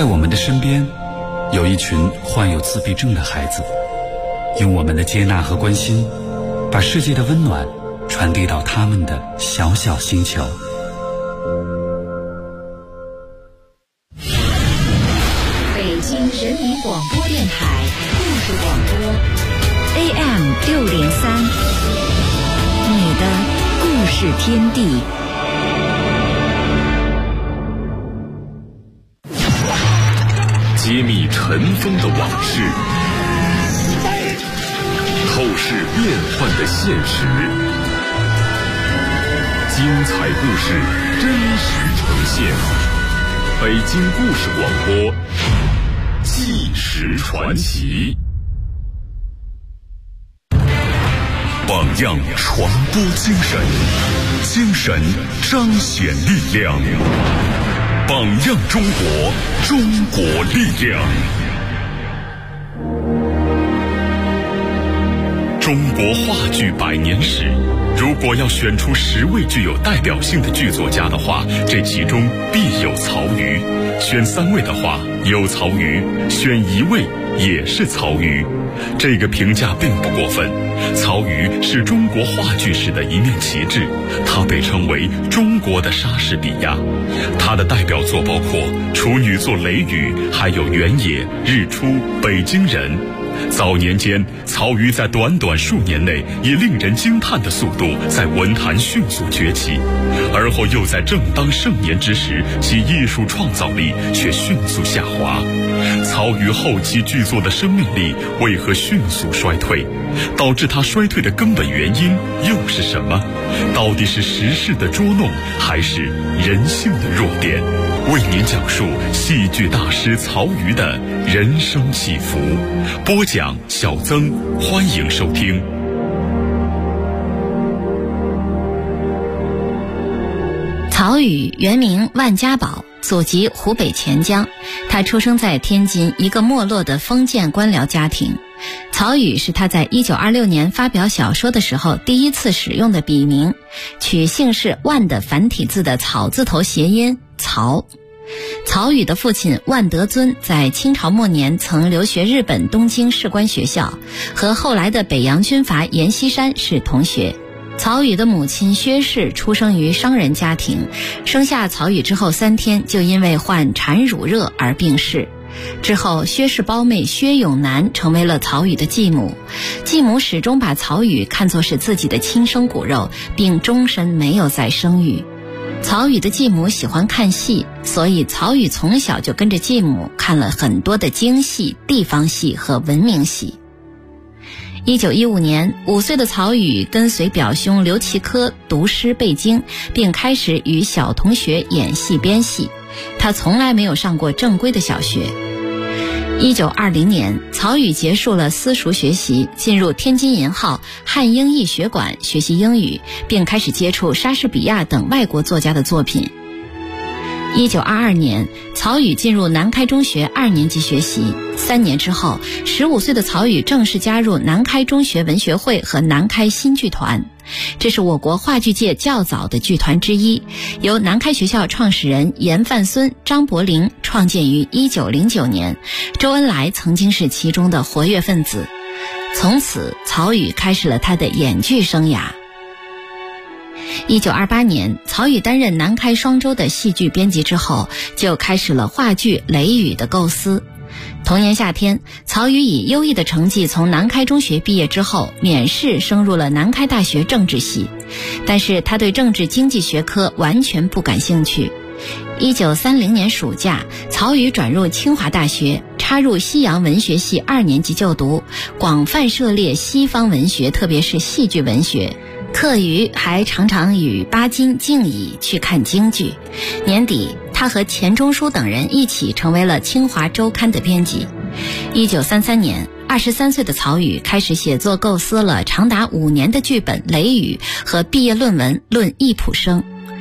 在我们的身边，有一群患有自闭症的孩子，用我们的接纳和关心，把世界的温暖传递到他们的小小星球。 北京人民广播电台故事广播 AM603，你的故事天地。 揭秘尘封的往事，透视变幻的现实，精彩故事真实呈现。北京故事广播，纪实传奇。榜样传播精神，精神彰显力量。榜样中国，中国力量。中国话剧100年史，如果要选出10位具有代表性的剧作家的话，这其中必有曹禺。选3位的话，有曹禺；选1位也是曹禺。这个评价并不过分。曹禺是中国话剧史的一面旗帜，他被称为中国的莎士比亚。他的代表作包括处女作《雷雨》，还有《原野》《日出》《北京人》。早年间，曹禺在短短数年内以令人惊叹的速度在文坛迅速崛起，而后又在正当盛年之时，其艺术创造力却迅速下滑。曹禺后期剧作的生命力为何迅速衰退？导致他衰退的根本原因又是什么？到底是时势的捉弄，还是人性的弱点？为您讲述戏剧大师曹禺的人生起伏。播讲小曾，欢迎收听。 曹禺原名万家宝，祖籍湖北潜江，他出生在天津一个没落的封建官僚家庭。曹禺是他在1926年发表小说的时候第一次使用的笔名，取姓氏万的繁体字的草字头谐音曹。曹禺的父亲万德尊在清朝末年曾留学日本东京士官学校，和后来的北洋军阀阎锡山是同学。曹禺的母亲薛氏出生于商人家庭，生下曹禺之后3天就因为患产乳热而病逝。之后，薛氏胞妹薛永南成为了曹禺的继母。继母始终把曹禺看作是自己的亲生骨肉，并终身没有再生育。曹禺的继母喜欢看戏，所以曹禺从小就跟着继母看了很多的京戏、地方戏和文明戏。1915年，5岁的曹禺跟随表兄刘其科读诗背经，并开始与小同学演戏编戏。他从来没有上过正规的小学。1920年，曹禺结束了私塾学习，进入天津银号汉英译学馆学习英语，并开始接触莎士比亚等外国作家的作品。1922年，曹禺进入南开中学2年级学习。3年之后，15岁的曹禺正式加入南开中学文学会和南开新剧团。这是我国话剧界较早的剧团之一，由南开学校创始人严范孙、张伯苓创建于1909年，周恩来曾经是其中的活跃分子。从此，曹禺开始了他的演剧生涯。1928年，曹禺担任南开双周的戏剧编辑之后，就开始了话剧《雷雨》的构思。同年夏天，曹禺以优异的成绩从南开中学毕业之后，免试升入了南开大学政治系，但是他对政治经济学科完全不感兴趣。1930年暑假，曹禺转入清华大学，插入西洋文学系2年级就读，广泛涉猎西方文学，特别是戏剧文学。课余还常常与巴金、敬乙去看京剧。年底，他和钱钟书等人一起成为了清华周刊的编辑。1933年，23岁的曹禺开始写作，构思了长达5年的剧本《雷雨》和毕业论文《论易卜生》。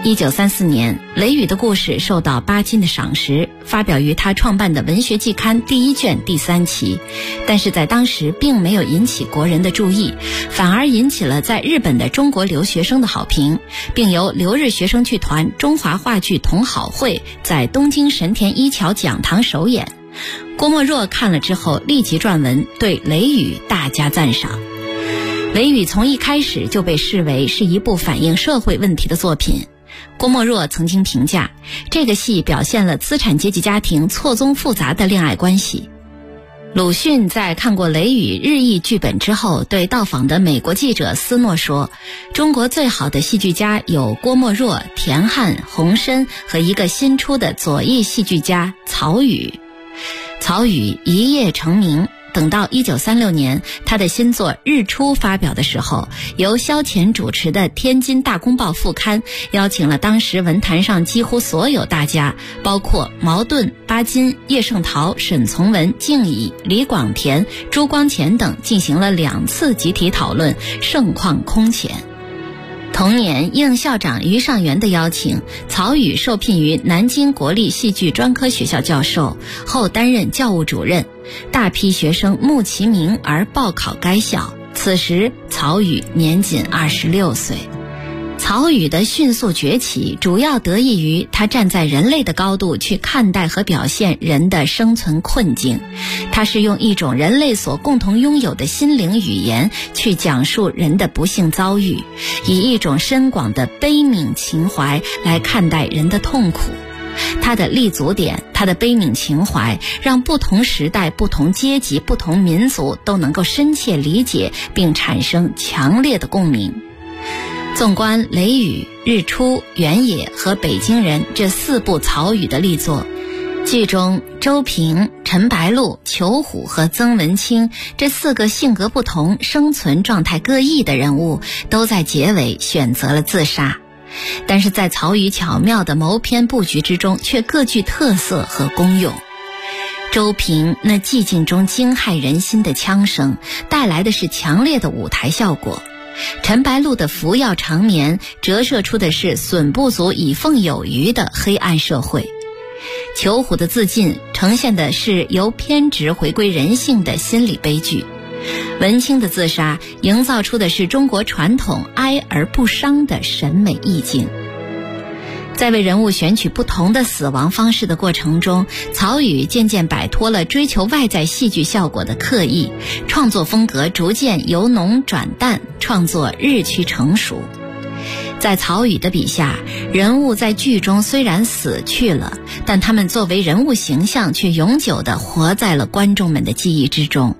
1934年，雷雨的故事受到巴金的赏识，发表于他创办的文学季刊第1卷第3期，但是在当时并没有引起国人的注意，反而引起了在日本的中国留学生的好评，并由留日学生剧团中华话剧同好会在东京神田一桥讲堂首演。郭沫若看了之后立即撰文，对雷雨大加赞赏。雷雨从一开始就被视为是一部反映社会问题的作品。郭沫若曾经评价，这个戏表现了资产阶级家庭错综复杂的恋爱关系。鲁迅在看过雷雨日译剧本之后，对到访的美国记者斯诺说，中国最好的戏剧家有郭沫若、田汉、洪深和一个新出的左翼戏剧家曹禺。曹禺一夜成名，等到1936年他的新作《日出》发表的时候，由萧乾主持的天津大公报副刊邀请了当时文坛上几乎所有大家，包括茅盾、巴金、叶圣陶、沈从文、敬乙、李广田、朱光潜等，进行了2次集体讨论，盛况空前。同年应校长于尚元的邀请，曹禺受聘于南京国立戏剧专科学校教授，后担任教务主任，大批学生慕其名而报考该校。此时曹禺年仅26岁。曹禺的迅速崛起主要得益于他站在人类的高度去看待和表现人的生存困境，他是用一种人类所共同拥有的心灵语言去讲述人的不幸遭遇，以一种深广的悲悯情怀来看待人的痛苦。他的立足点，他的悲悯情怀，让不同时代、不同阶级、不同民族都能够深切理解并产生强烈的共鸣。纵观雷雨、日出、原野和北京人这4部曹禺的力作，剧中周平、陈白露、裘虎和曾文清这4个性格不同、生存状态各异的人物，都在结尾选择了自杀。但是在曹禺巧妙的谋篇布局之中，却各具特色和功用。周平那寂静中惊骇人心的枪声，带来的是强烈的舞台效果。陈白露的服药长眠，折射出的是损不足以奉有余的黑暗社会。裘虎的自尽，呈现的是由偏执回归人性的心理悲剧。文清的自杀，营造出的是中国传统哀而不伤的审美意境。在为人物选取不同的死亡方式的过程中，曹禺渐渐摆脱了追求外在戏剧效果的刻意，创作风格逐渐由浓转淡，创作日趋成熟。在曹禺的笔下，人物在剧中虽然死去了，但他们作为人物形象却永久地活在了观众们的记忆之中。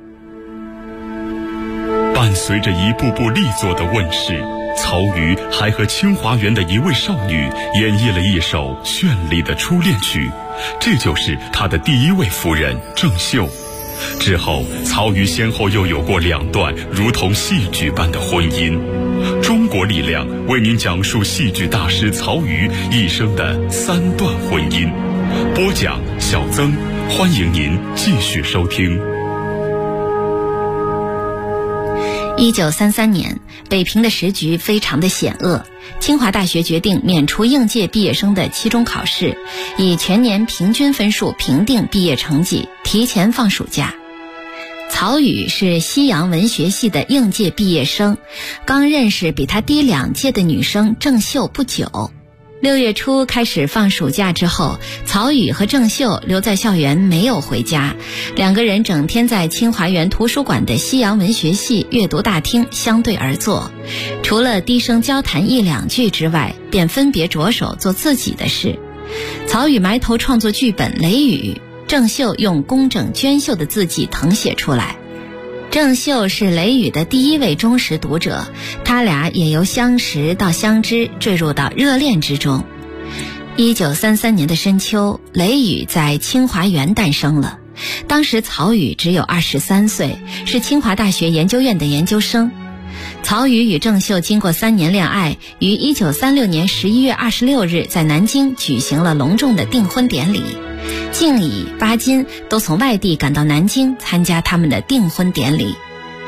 伴随着一部部力作的问世，曹禺还和清华园的一位少女演绎了一首绚丽的初恋曲，这就是他的第1位夫人郑秀。之后，曹禺先后又有过2段如同戏剧般的婚姻。中国力量为您讲述戏剧大师曹禺一生的3段婚姻。播讲小曾，欢迎您继续收听。 1933年，北平的时局非常的险恶，清华大学决定免除应届毕业生的期中考试，以全年平均分数评定毕业成绩，提前放暑假。曹禺是西洋文学系的应届毕业生，刚认识比他低2届的女生郑秀不久。6月初开始放暑假之后，曹禺和郑秀留在校园没有回家，2个人整天在清华园图书馆的西洋文学系阅读大厅相对而坐，除了低声交谈1、2句之外，便分别着手做自己的事。曹禺埋头创作剧本《雷雨》，郑秀用工整娟秀的字迹誊写出来。郑秀是雷雨的第1位忠实读者，他俩也由相识到相知，坠入到热恋之中。1933年的深秋，雷雨在清华园诞生了。当时曹禺只有23岁，是清华大学研究院的研究生。曹禺与郑秀经过3年恋爱，于1936年11月26日在南京举行了隆重的订婚典礼。敬乙、巴金都从外地赶到南京参加他们的订婚典礼。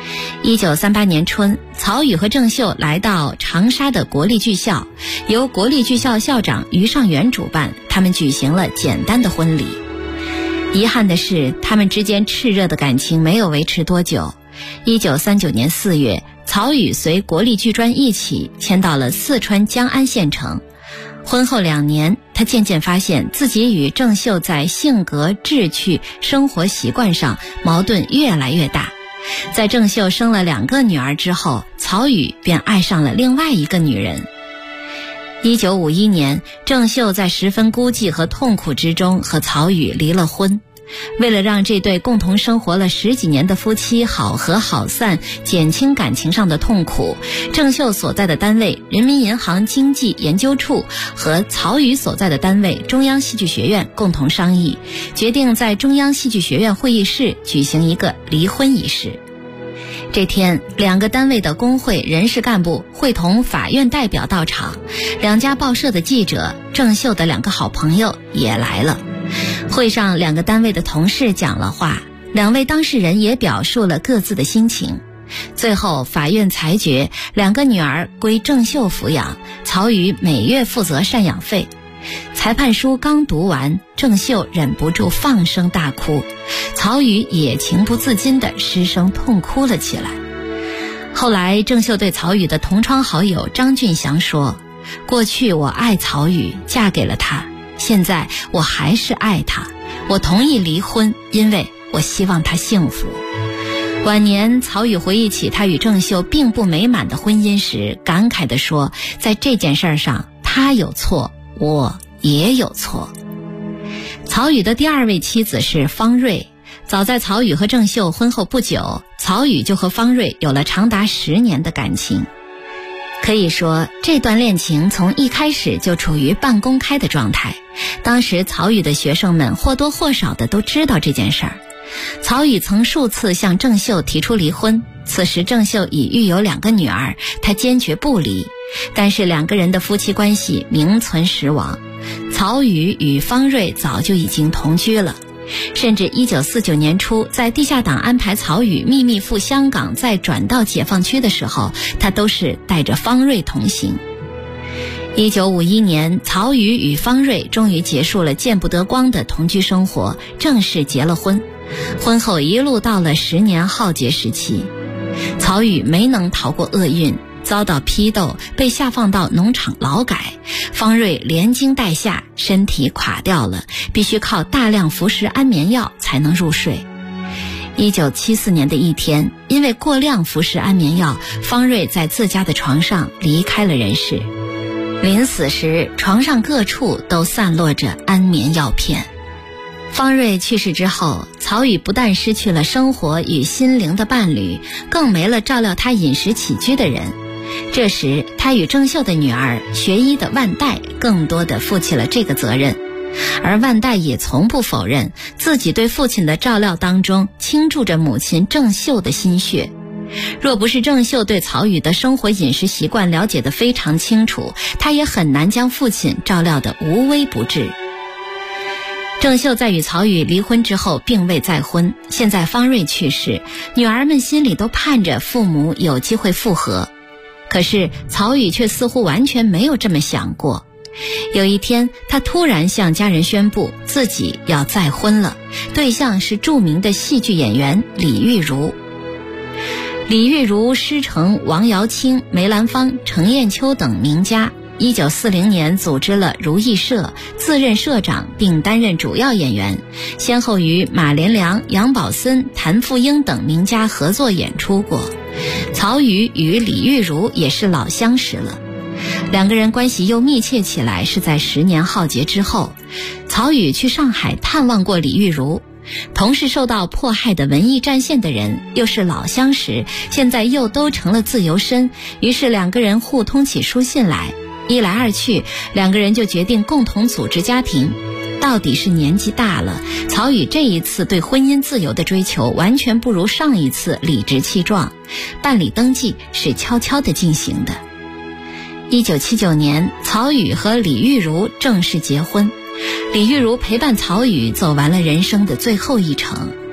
1938年春，曹禺和郑秀来到长沙的国立剧校，由国立剧校校长于尚元主办，他们举行了简单的婚礼。遗憾的是，他们之间炽热的感情没有维持多久。1939年4月，曹禺随国立剧专一起迁到了四川江安县城。婚后2年，他渐渐发现自己与郑秀在性格、志趣、生活习惯上矛盾越来越大。在郑秀生了2个女儿之后，曹禺便爱上了另外一个女人。1951年，郑秀在十分孤寂和痛苦之中和曹禺离了婚。为了让这对共同生活了10几年的夫妻好合好散，减轻感情上的痛苦，郑秀所在的单位人民银行经济研究处和曹禺所在的单位中央戏剧学院共同商议，决定在中央戏剧学院会议室举行一个离婚仪式。这天，2个单位的工会人事干部会同法院代表到场，2家报社的记者，郑秀的2个好朋友也来了。会上2个单位的同事讲了话，2位当事人也表述了各自的心情。最后法院裁决2个女儿归郑秀抚养，曹禺每月负责赡养费。裁判书刚读完，郑秀忍不住放声大哭，曹禺也情不自禁地失声痛哭了起来。后来郑秀对曹禺的同窗好友张俊祥说，过去我爱曹禺，嫁给了他，现在我还是爱他，我同意离婚，因为我希望他幸福。晚年曹禺回忆起他与郑秀并不美满的婚姻时，感慨地说，在这件事上他有错，我也有错。曹禺的第2位妻子是方瑞，早在曹禺和郑秀婚后不久，曹禺就和方瑞有了长达10年的感情。可以说，这段恋情从一开始就处于半公开的状态。当时曹禺的学生们或多或少的都知道这件事儿。曹禺曾数次向郑秀提出离婚，此时郑秀已育有2个女儿，他坚决不离。但是2个人的夫妻关系名存实亡，曹禺与方瑞早就已经同居了。甚至1949年初，在地下党安排曹禺秘密赴香港再转到解放区的时候，他都是带着方瑞同行。1951年，曹禺与方瑞终于结束了见不得光的同居生活，正式结了婚。婚后一路到了10年浩劫时期，曹禺没能逃过厄运，遭到批斗，被下放到农场劳改。方瑞连惊带吓，身体垮掉了，必须靠大量服食安眠药才能入睡。1974年的一天，因为过量服食安眠药，方瑞在自家的床上离开了人世。临死时，床上各处都散落着安眠药片。方瑞去世之后，曹禺不但失去了生活与心灵的伴侣，更没了照料他饮食起居的人。这时，他与郑秀的女儿学医的万代更多地负起了这个责任，而万代也从不否认自己对父亲的照料当中倾注着母亲郑秀的心血。若不是郑秀对曹禺的生活饮食习惯了解得非常清楚，他也很难将父亲照料得无微不至。郑秀在与曹禺离婚之后并未再婚，现在方瑞去世，女儿们心里都盼着父母有机会复合。可是曹禺却似乎完全没有这么想过。有一天，他突然向家人宣布自己要再婚了，对象是著名的戏剧演员李玉茹。李玉茹师承王瑶卿、梅兰芳、程砚秋等名家，1940年组织了如意社，自任社长并担任主要演员，先后与马连良、杨宝森、谭富英等名家合作演出过。曹禺与李玉茹也是老相识了，2个人关系又密切起来是在10年浩劫之后。曹禺去上海探望过李玉茹，同是受到迫害的文艺战线的人，又是老相识，现在又都成了自由身，于是2个人互通起书信来。一来二去，2个人就决定共同组织家庭。到底是年纪大了，曹禺这一次对婚姻自由的追求完全不如上一次理直气壮。办理登记是悄悄地进行的。1979年，曹禺和李玉茹正式结婚。李玉茹陪伴曹禺走完了人生的最后一程。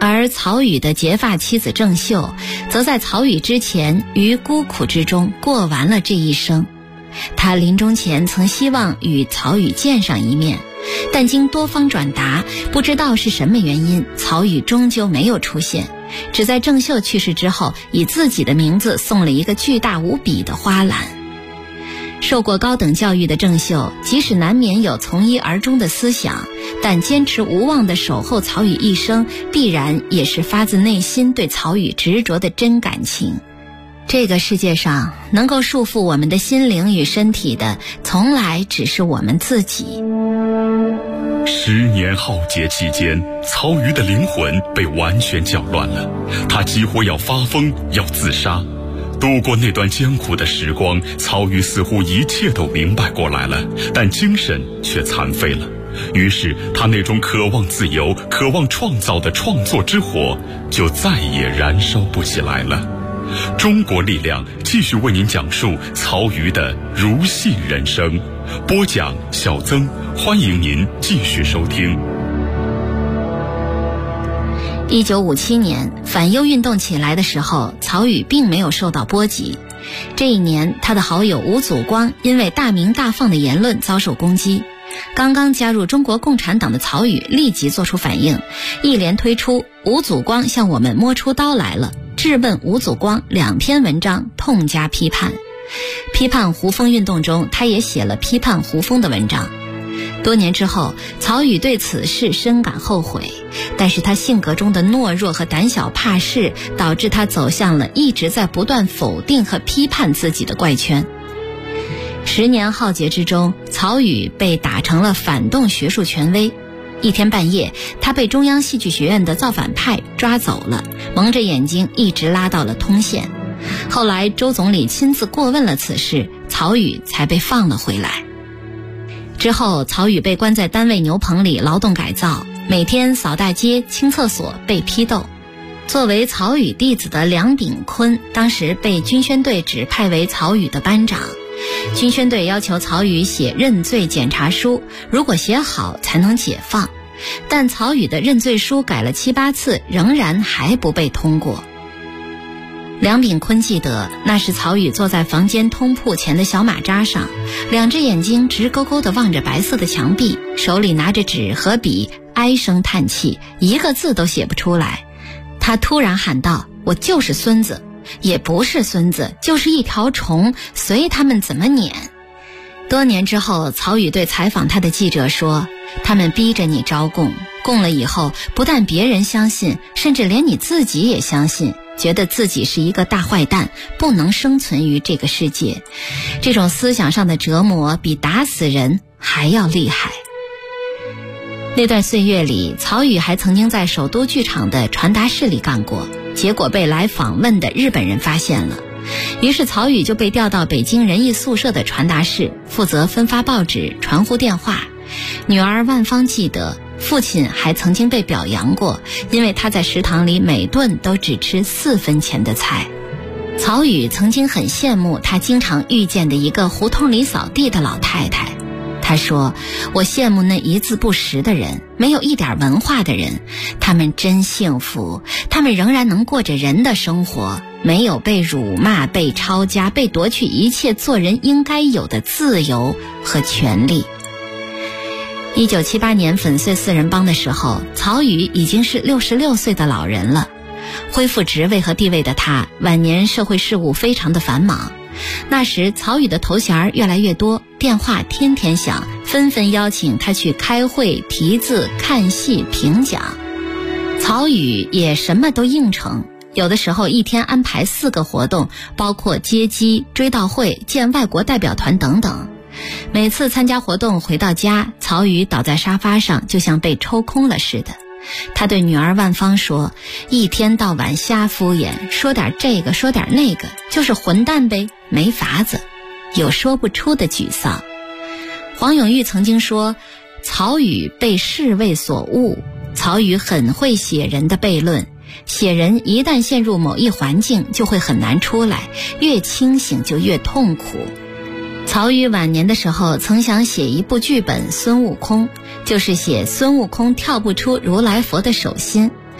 而曹禺的结发妻子郑秀，则在曹禺之前于孤苦之中过完了这一生。他临终前曾希望与曹禺见上一面，但经多方转达，不知道是什么原因，曹禺终究没有出现，只在郑秀去世之后，以自己的名字送了一个巨大无比的花篮。受过高等教育的郑秀，即使难免有从一而终的思想，但坚持无忘地守候曹禺一生，必然也是发自内心对曹禺执着的真感情。这个世界上能够束缚我们的心灵与身体的，从来只是我们自己。 10年浩劫期间，曹禺的灵魂被完全搅乱了，他几乎要发疯，要自杀。度过那段艰苦的时光，曹禺似乎一切都明白过来了，但精神却残废了。于是他那种渴望自由、渴望创造的创作之火就再也燃烧不起来了。中国力量继续为您讲述曹禺的如戏人生，播讲小曾，欢迎您继续收听。 1957年反右运动起来的时候，曹禺并没有受到波及。这一年，他的好友吴祖光因为大鸣大放的言论遭受攻击。刚刚加入中国共产党的曹禺立即做出反应，一连推出吴祖光向我们摸出刀来了、质问吴祖光2篇文章，痛加批判。批判胡风运动中，他也写了批判胡风的文章。多年之后，曹禺对此事深感后悔，但是他性格中的懦弱和胆小怕事，导致他走向了一直在不断否定和批判自己的怪圈。10年浩劫之中，曹禺被打成了反动学术权威。一天半夜，他被中央戏剧学院的造反派抓走了，蒙着眼睛一直拉到了通县。后来周总理亲自过问了此事，曹禺才被放了回来。之后，曹禺被关在单位牛棚里劳动改造，每天扫大街、清厕所，被批斗。作为曹禺弟子的梁秉昆，当时被军宣队指派为曹禺的班长。军宣队要求曹禺写认罪检查书，如果写好才能解放。但曹禺的认罪书改了7、8次，仍然还不被通过。梁秉昆记得，那是曹禺坐在房间通铺前的小马扎上，2只眼睛直勾勾地望着白色的墙壁，手里拿着纸和笔，唉声叹气，一个字都写不出来。他突然喊道：“我就是孙子，也不是孙子，就是一条虫，随他们怎么撵。”多年之后，曹禺对采访他的记者说：“他们逼着你招供，供了以后，不但别人相信，甚至连你自己也相信，觉得自己是一个大坏蛋，不能生存于这个世界。这种思想上的折磨比打死人还要厉害。”那段岁月里，曹禺还曾经在首都剧场的传达室里干过，结果被来访问的日本人发现了。于是曹禺就被调到北京人艺宿舍的传达室，负责分发报纸、传呼电话。女儿万芳记得，父亲还曾经被表扬过，因为他在食堂里每顿都只吃4分钱的菜。曹禺曾经很羡慕他经常遇见的一个胡同里扫地的老太太。他说：“我羡慕那一字不识的人，没有一点文化的人，他们真幸福，他们仍然能过着人的生活，没有被辱骂、被抄家、被夺去一切做人应该有的自由和权利。” 1978年粉碎4人帮的时候，曹禺已经是66岁的老人了。恢复职位和地位的他，晚年社会事务非常的繁忙。那时曹禺的头衔越来越多，电话天天响，纷纷邀请他去开会、题字、看戏、评讲。曹禺也什么都应承，有的时候一天安排4个活动，包括接机、追悼会、见外国代表团等等。每次参加活动回到家，曹禺倒在沙发上，就像被抽空了似的。他对女儿万芳说：“一天到晚瞎敷衍，说点这个说点那个，就是混蛋呗，没法子，有说不出的沮丧。”黄永玉曾经说：“曹禺被世味所误。”曹禺很会写人的悖论，写人一旦陷入某一环境，就会很难出来，越清醒就越痛苦。曹禺晚年的时候曾想写一部剧本《孙悟空》，就是写孙悟空跳不出如来佛的手心。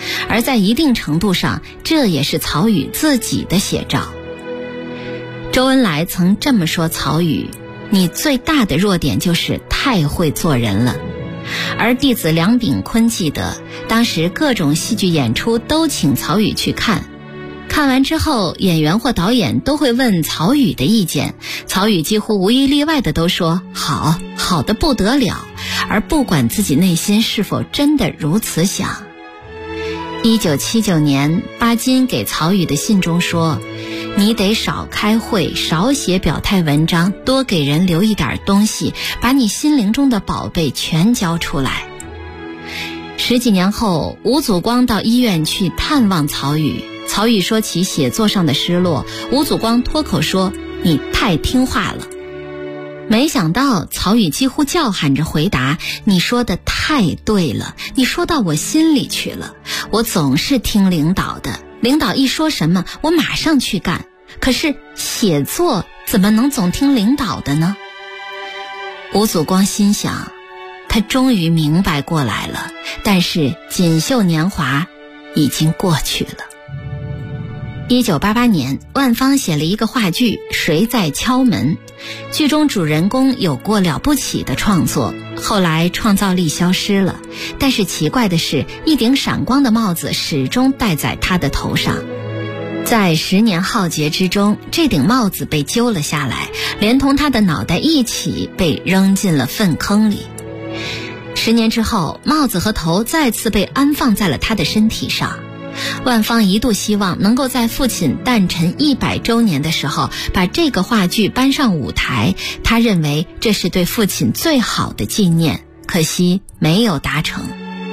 而在一定程度上，这也是曹禺自己的写照。周恩来曾这么说曹禺：你最大的弱点就是太会做人了。而弟子梁秉昆记得，当时各种戏剧演出都请曹禺去看，看完之后演员或导演都会问曹禺的意见，曹禺几乎无一例外的都说好，好的不得了，而不管自己内心是否真的如此想。1979年，巴金给曹禺的信中说，你得少开会，少写表态文章，多给人留一点东西，把你心灵中的宝贝全交出来。10几年后，吴祖光到医院去探望曹禺，曹禺说起写作上的失落，吴祖光脱口说，你太听话了。没想到曹禺几乎叫喊着回答，你说的太对了，你说到我心里去了，我总是听领导的，领导一说什么我马上去干，可是写作怎么能总听领导的呢？吴祖光心想，他终于明白过来了，但是锦绣年华已经过去了。1988年，万芳写了一个话剧《谁在敲门》，剧中主人公有过了不起的创作，后来创造力消失了，但是奇怪的是，一顶闪光的帽子始终戴在他的头上。在10年浩劫之中，这顶帽子被揪了下来，连同他的脑袋一起被扔进了粪坑里。10年之后，帽子和头再次被安放在了他的身体上。万芳一度希望能够在父亲诞辰100周年的时候把这个话剧搬上舞台，他认为这是对父亲最好的纪念，可惜没有达成。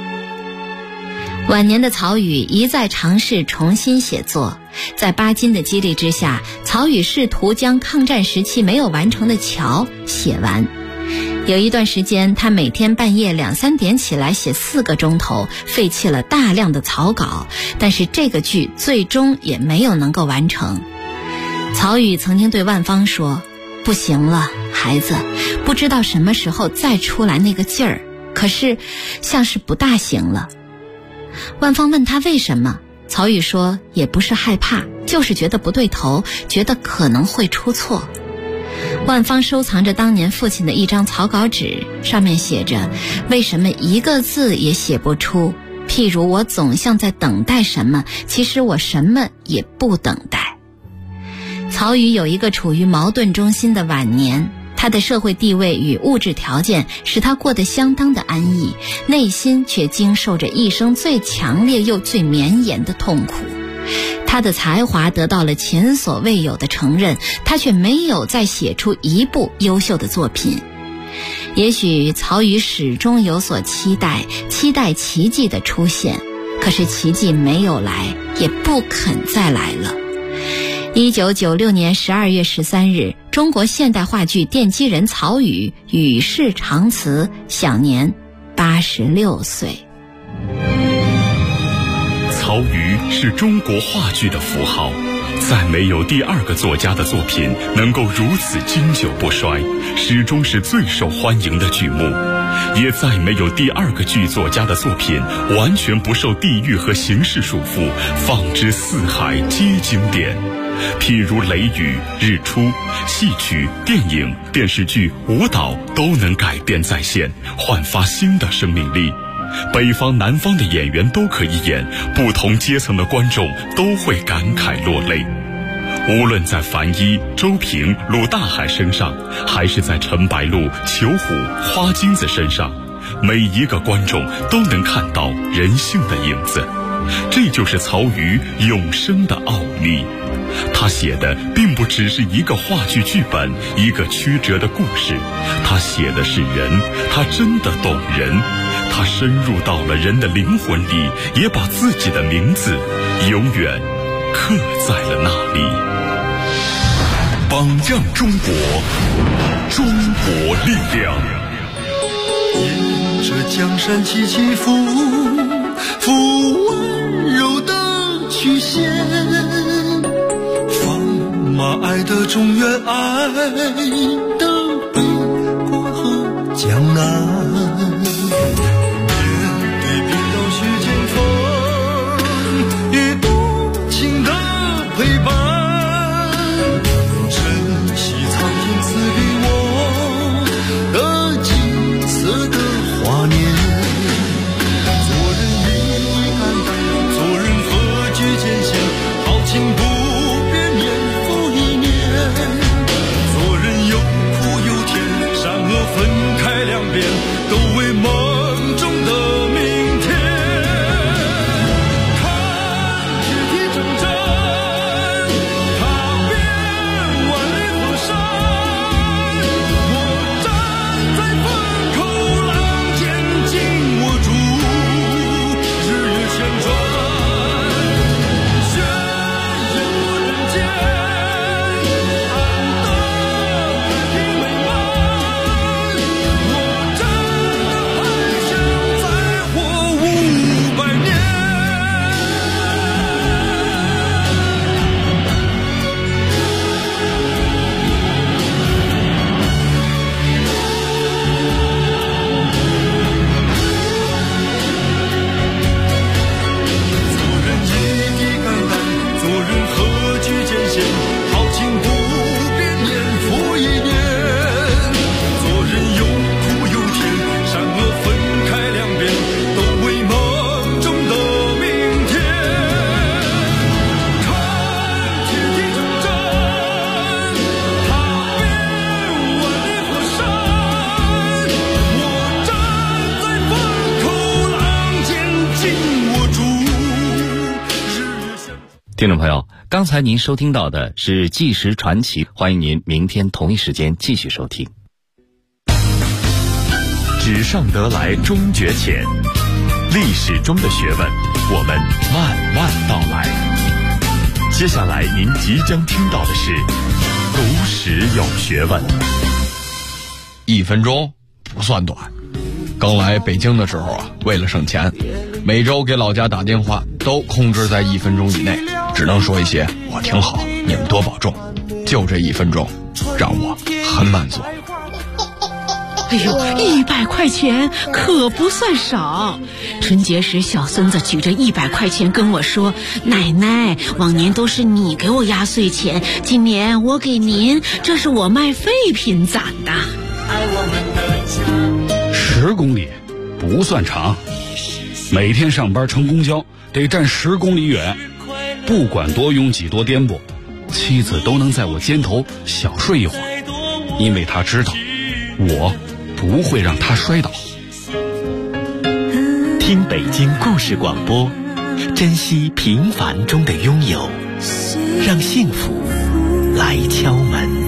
晚年的曹禺一再尝试重新写作，在巴金的激励之下，曹禺试图将抗战时期没有完成的桥写完。有一段时间，他每天半夜2、3点起来写4个钟头，废弃了大量的草稿，但是这个剧最终也没有能够完成。曹禺曾经对万芳说，不行了，孩子，不知道什么时候再出来那个劲儿，可是像是不大行了。万芳问他为什么，曹禺说，也不是害怕，就是觉得不对头，觉得可能会出错。万芳收藏着当年父亲的一张草稿纸，上面写着，为什么一个字也写不出，譬如我总像在等待什么，其实我什么也不等待。曹禺有一个处于矛盾中心的晚年，他的社会地位与物质条件使他过得相当的安逸，内心却经受着一生最强烈又最绵延的痛苦。他的才华得到了前所未有的承认，他却没有再写出一部优秀的作品。也许曹禺始终有所期待奇迹的出现，可是奇迹没有来，也不肯再来了。1996年12月13日，中国现代话剧奠基人曹禺与世长辞，享年86岁。 曹禺是中国话剧的符号，再没有第二个作家的作品能够如此经久不衰，始终是最受欢迎的剧目，也再没有第二个剧作家的作品完全不受地域和形式束缚，放之四海皆经典。譬如雷雨、日出，戏曲、电影、电视剧、舞蹈都能改编再现，焕发新的生命力。北方南方的演员都可以演，不同阶层的观众都会感慨落泪。无论在樊一、周平、鲁大海身上，还是在陈白露、裘虎、花金子身上，每一个观众都能看到人性的影子。这就是曹禺永生的奥秘。他写的并不只是一个话剧剧本，一个曲折的故事，他写的是人，他真的懂人，他深入到了人的灵魂里，也把自己的名字永远刻在了那里。榜样中国，中国力量。 沿着江山起起伏伏，温柔的曲线，放马爱的中原，爱的北国和江南。面对冰刀雪剑锋听众朋友，刚才您收听到的是纪实传奇，欢迎您明天同一时间继续收听。 纸上得来终觉浅，历史中的学问，我们慢慢道来。接下来您即将听到的是读史有学问。 1分钟不算短。刚来北京的时候啊，为了省钱，每周给老家打电话都控制在1分钟以内，只能说一些我挺好，你们多保重。就这1分钟让我很满足。 哎呦，100块钱可不算少。春节时小孙子举着100块钱跟我说，奶奶，往年都是你给我压岁钱，今年我给您，这是我卖废品攒的。 10公里不算长，每天上班乘公交得站10公里远，不管多拥挤多颠簸，妻子都能在我肩头小睡一会儿，因为她知道我不会让她摔倒。 听北京故事广播，珍惜平凡中的拥有，让幸福来敲门。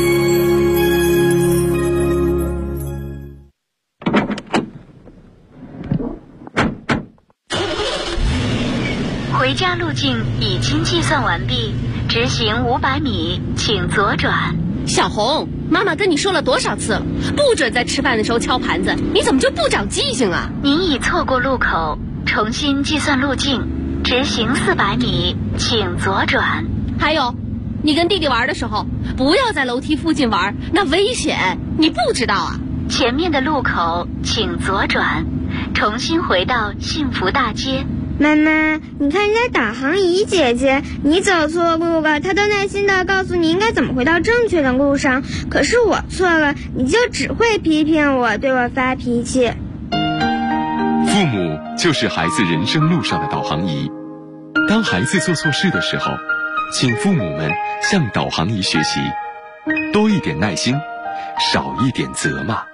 回家路径已经计算完毕，直行500米，请左转。 小红，妈妈跟你说了多少次了，不准在吃饭的时候敲盘子，你怎么就不长记性啊？ 您已错过路口，重新计算路径，直行400米，请左转。 还有，你跟弟弟玩的时候，不要在楼梯附近玩，那危险，你不知道啊？ 前面的路口请左转，重新回到幸福大街。 妈妈，你看人家导航仪姐姐，你走错路了，她都耐心地告诉你应该怎么回到正确的路上。可是我错了，你就只会批评我，对我发脾气。 父母就是孩子人生路上的导航仪。当孩子做错事的时候，请父母们向导航仪学习，多一点耐心，少一点责骂。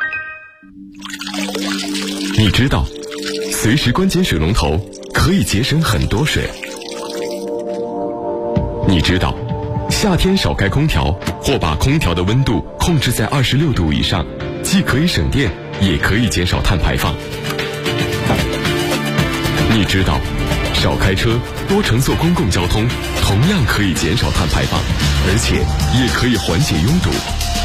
你知道随时关紧水龙头可以节省很多水。你知道夏天少开空调或把空调的温度控制在26度以上，既可以省电也可以减少碳排放。你知道少开车多乘坐公共交通同样可以减少碳排放，而且也可以缓解拥堵，